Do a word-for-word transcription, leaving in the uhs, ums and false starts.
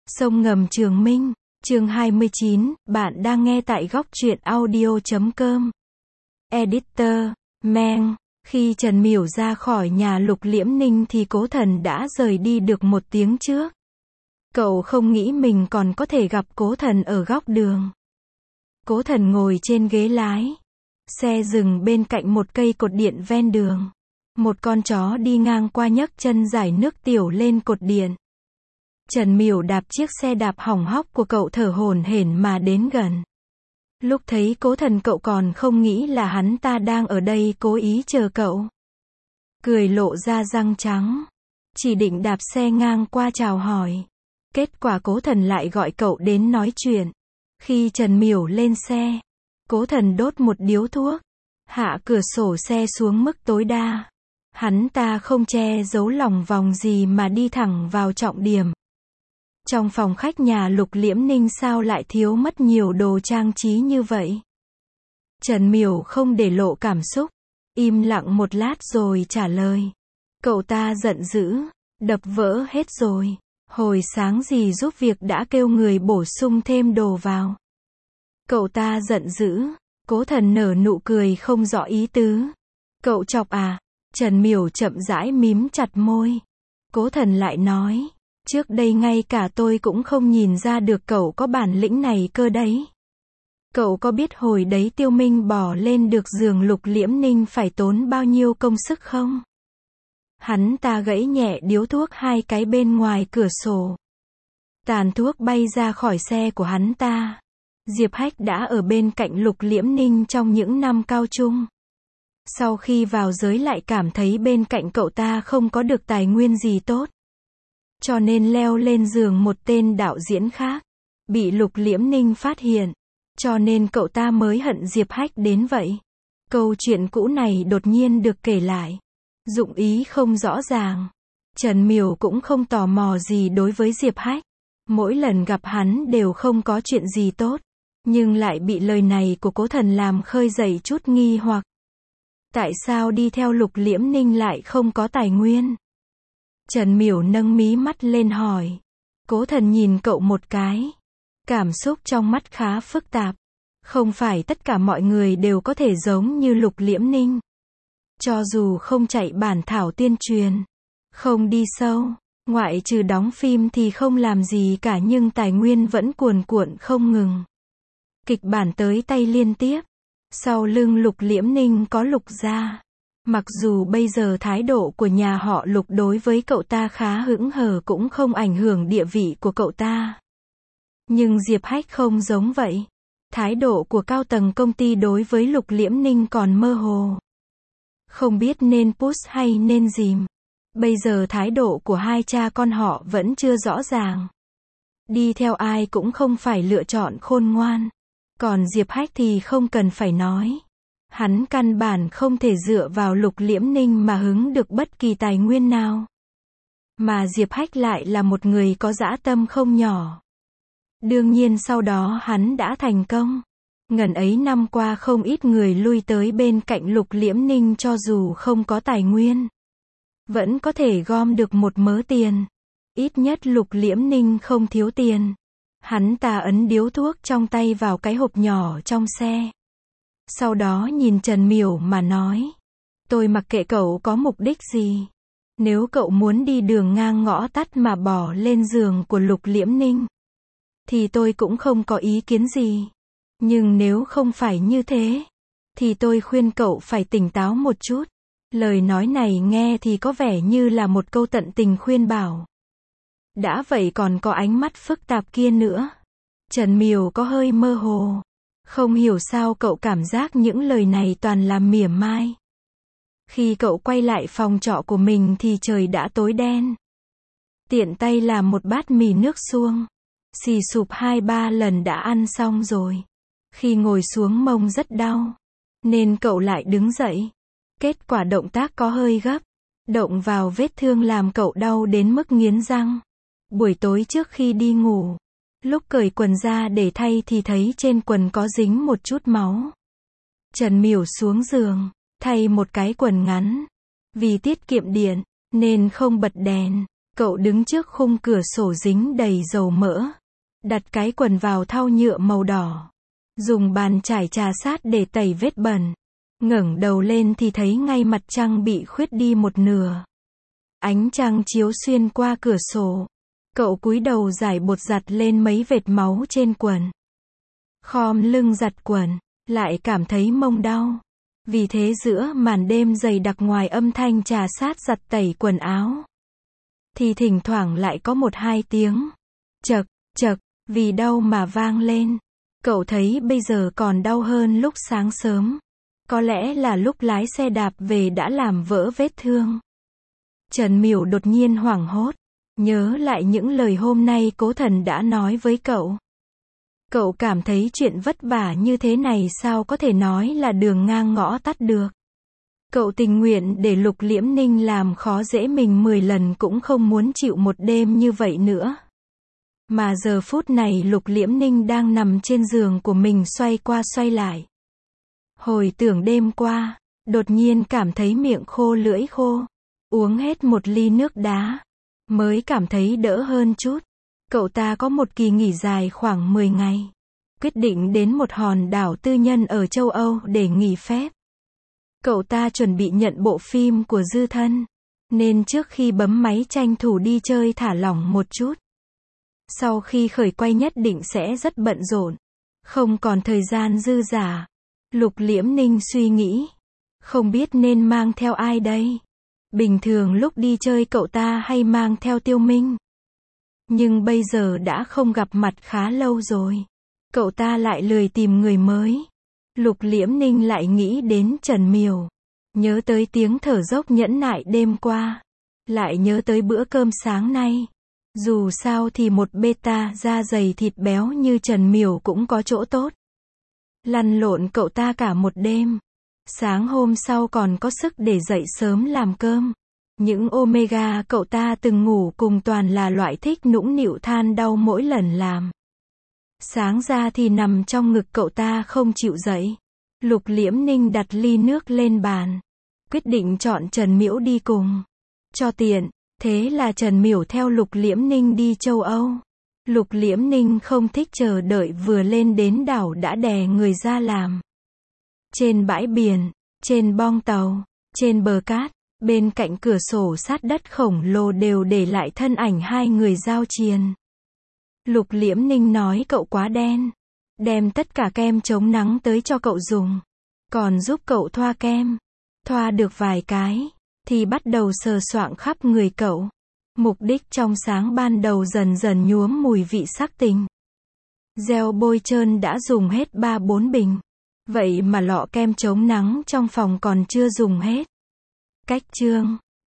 Sông ngầm Trường Minh, chương hai mươi chín, bạn đang nghe tại góc truyện audio chấm com. Editor, Meng. Khi Trần Miểu ra khỏi nhà Lục Liễm Ninh thì Cố Thần đã rời đi được một tiếng trước. Cậu không nghĩ mình còn có thể gặp Cố Thần ở góc đường. Cố Thần ngồi trên ghế lái. Xe dừng bên cạnh một cây cột điện ven đường. Một con chó đi ngang qua nhấc chân rải nước tiểu lên cột điện. Trần Miểu đạp chiếc xe đạp hỏng hóc của cậu thở hổn hển mà đến gần. Lúc thấy Cố Thần cậu còn không nghĩ là hắn ta đang ở đây cố ý chờ cậu. Cười lộ ra răng trắng. Chỉ định đạp xe ngang qua chào hỏi. Kết quả Cố Thần lại gọi cậu đến nói chuyện. Khi Trần Miểu lên xe, Cố Thần đốt một điếu thuốc. Hạ cửa sổ xe xuống mức tối đa. Hắn ta không che giấu lòng vòng gì mà đi thẳng vào trọng điểm. Trong phòng khách nhà Lục Liễm Ninh sao lại thiếu mất nhiều đồ trang trí như vậy? Trần Miểu không để lộ cảm xúc. Im lặng một lát rồi trả lời. Cậu ta giận dữ. Đập vỡ hết rồi. Hồi sáng gì giúp việc đã kêu người bổ sung thêm đồ vào. Cậu ta giận dữ. Cố Thần nở nụ cười không rõ ý tứ. Cậu chọc à? Trần Miểu chậm rãi mím chặt môi. Cố Thần lại nói. Trước đây ngay cả tôi cũng không nhìn ra được cậu có bản lĩnh này cơ đấy. Cậu có biết hồi đấy Tiêu Minh bỏ lên được giường Lục Liễm Ninh phải tốn bao nhiêu công sức không? Hắn ta gãy nhẹ điếu thuốc hai cái bên ngoài cửa sổ. Tàn thuốc bay ra khỏi xe của hắn ta. Diệp Hách đã ở bên cạnh Lục Liễm Ninh trong những năm cao trung. Sau khi vào giới lại cảm thấy bên cạnh cậu ta không có được tài nguyên gì tốt. Cho nên leo lên giường một tên đạo diễn khác. Bị Lục Liễm Ninh phát hiện. Cho nên cậu ta mới hận Diệp Hách đến vậy. Câu chuyện cũ này đột nhiên được kể lại. Dụng ý không rõ ràng. Trần Miểu cũng không tò mò gì đối với Diệp Hách. Mỗi lần gặp hắn đều không có chuyện gì tốt. Nhưng lại bị lời này của Cố Thần làm khơi dậy chút nghi hoặc. Tại sao đi theo Lục Liễm Ninh lại không có tài nguyên? Trần Miểu nâng mí mắt lên hỏi. Cố Thần nhìn cậu một cái. Cảm xúc trong mắt khá phức tạp. Không phải tất cả mọi người đều có thể giống như Lục Liễm Ninh. Cho dù không chạy bản thảo tuyên truyền, không đi sâu, ngoại trừ đóng phim thì không làm gì cả nhưng tài nguyên vẫn cuồn cuộn không ngừng. Kịch bản tới tay liên tiếp. Sau lưng Lục Liễm Ninh có Lục gia. Mặc dù bây giờ thái độ của nhà họ Lục đối với cậu ta khá hững hờ cũng không ảnh hưởng địa vị của cậu ta. Nhưng Diệp Hách không giống vậy. Thái độ của cao tầng công ty đối với Lục Liễm Ninh còn mơ hồ. Không biết nên push hay nên dìm. Bây giờ thái độ của hai cha con họ vẫn chưa rõ ràng. Đi theo ai cũng không phải lựa chọn khôn ngoan. Còn Diệp Hách thì không cần phải nói. Hắn căn bản không thể dựa vào Lục Liễm Ninh mà hứng được bất kỳ tài nguyên nào. Mà Diệp Hách lại là một người có dã tâm không nhỏ. Đương nhiên sau đó hắn đã thành công. Ngần ấy năm qua không ít người lui tới bên cạnh Lục Liễm Ninh cho dù không có tài nguyên. Vẫn có thể gom được một mớ tiền. Ít nhất Lục Liễm Ninh không thiếu tiền. Hắn ta ấn điếu thuốc trong tay vào cái hộp nhỏ trong xe. Sau đó nhìn Trần Miểu mà nói. Tôi mặc kệ cậu có mục đích gì. Nếu cậu muốn đi đường ngang ngõ tắt mà bỏ lên giường của Lục Liễm Ninh, thì tôi cũng không có ý kiến gì. Nhưng nếu không phải như thế, thì tôi khuyên cậu phải tỉnh táo một chút. Lời nói này nghe thì có vẻ như là một câu tận tình khuyên bảo. Đã vậy còn có ánh mắt phức tạp kia nữa. Trần Miểu có hơi mơ hồ. Không hiểu sao cậu cảm giác những lời này toàn là mỉa mai. Khi cậu quay lại phòng trọ của mình thì trời đã tối đen. Tiện tay làm một bát mì nước suông. Xì sụp hai ba lần đã ăn xong rồi. Khi ngồi xuống mông rất đau. Nên cậu lại đứng dậy. Kết quả động tác có hơi gấp. Động vào vết thương làm cậu đau đến mức nghiến răng. Buổi tối trước khi đi ngủ, lúc cởi quần ra để thay thì thấy trên quần có dính một chút máu. Trần Miểu xuống giường, thay một cái quần ngắn. Vì tiết kiệm điện, nên không bật đèn. Cậu đứng trước khung cửa sổ dính đầy dầu mỡ. Đặt cái quần vào thau nhựa màu đỏ. Dùng bàn chải trà sát để tẩy vết bẩn. Ngẩng đầu lên thì thấy ngay mặt trăng bị khuyết đi một nửa. Ánh trăng chiếu xuyên qua cửa sổ. Cậu cúi đầu rải bột giặt lên mấy vệt máu trên quần. Khom lưng giặt quần, lại cảm thấy mông đau. Vì thế giữa màn đêm dày đặc ngoài âm thanh trà sát giặt tẩy quần áo, thì thỉnh thoảng lại có một hai tiếng chậc, chậc, vì đau mà vang lên. Cậu thấy bây giờ còn đau hơn lúc sáng sớm. Có lẽ là lúc lái xe đạp về đã làm vỡ vết thương. Trần Miểu đột nhiên hoảng hốt, nhớ lại những lời hôm nay Cố Thần đã nói với cậu. Cậu cảm thấy chuyện vất vả như thế này sao có thể nói là đường ngang ngõ tắt được. Cậu tình nguyện để Lục Liễm Ninh làm khó dễ mình mười lần cũng không muốn chịu một đêm như vậy nữa. Mà giờ phút này Lục Liễm Ninh đang nằm trên giường của mình xoay qua xoay lại. Hồi tưởng đêm qua, đột nhiên cảm thấy miệng khô lưỡi khô. Uống hết một ly nước đá, mới cảm thấy đỡ hơn chút. Cậu ta có một kỳ nghỉ dài khoảng mười ngày. Quyết định đến một hòn đảo tư nhân ở châu Âu để nghỉ phép. Cậu ta chuẩn bị nhận bộ phim của Dư Thân, nên trước khi bấm máy tranh thủ đi chơi thả lỏng một chút. Sau khi khởi quay nhất định sẽ rất bận rộn, không còn thời gian dư dả. Lục Liễm Ninh suy nghĩ, không biết nên mang theo ai đây. Bình thường lúc đi chơi cậu ta hay mang theo Tiêu Minh. Nhưng bây giờ đã không gặp mặt khá lâu rồi. Cậu ta lại lười tìm người mới. Lục Liễm Ninh lại nghĩ đến Trần Miểu. Nhớ tới tiếng thở dốc nhẫn nại đêm qua. Lại nhớ tới bữa cơm sáng nay. Dù sao thì một beta da dày thịt béo như Trần Miểu cũng có chỗ tốt. Lăn lộn cậu ta cả một đêm. Sáng hôm sau còn có sức để dậy sớm làm cơm. Những omega cậu ta từng ngủ cùng toàn là loại thích nũng nịu than đau mỗi lần làm. Sáng ra thì nằm trong ngực cậu ta không chịu dậy. Lục Liễm Ninh đặt ly nước lên bàn. Quyết định chọn Trần Miểu đi cùng. Cho tiện, thế là Trần Miểu theo Lục Liễm Ninh đi châu Âu. Lục Liễm Ninh không thích chờ đợi, vừa lên đến đảo đã đè người ra làm. Trên bãi biển, trên bong tàu, trên bờ cát, bên cạnh cửa sổ sát đất khổng lồ đều để lại thân ảnh hai người giao triền. Lục Liễm Ninh nói cậu quá đen. Đem tất cả kem chống nắng tới cho cậu dùng. Còn giúp cậu thoa kem. Thoa được vài cái, thì bắt đầu sờ soạng khắp người cậu. Mục đích trong sáng ban đầu dần dần nhuốm mùi vị sắc tình. Gel bôi trơn đã dùng hết ba bốn bình. Vậy mà lọ kem chống nắng trong phòng còn chưa dùng hết. Cách chương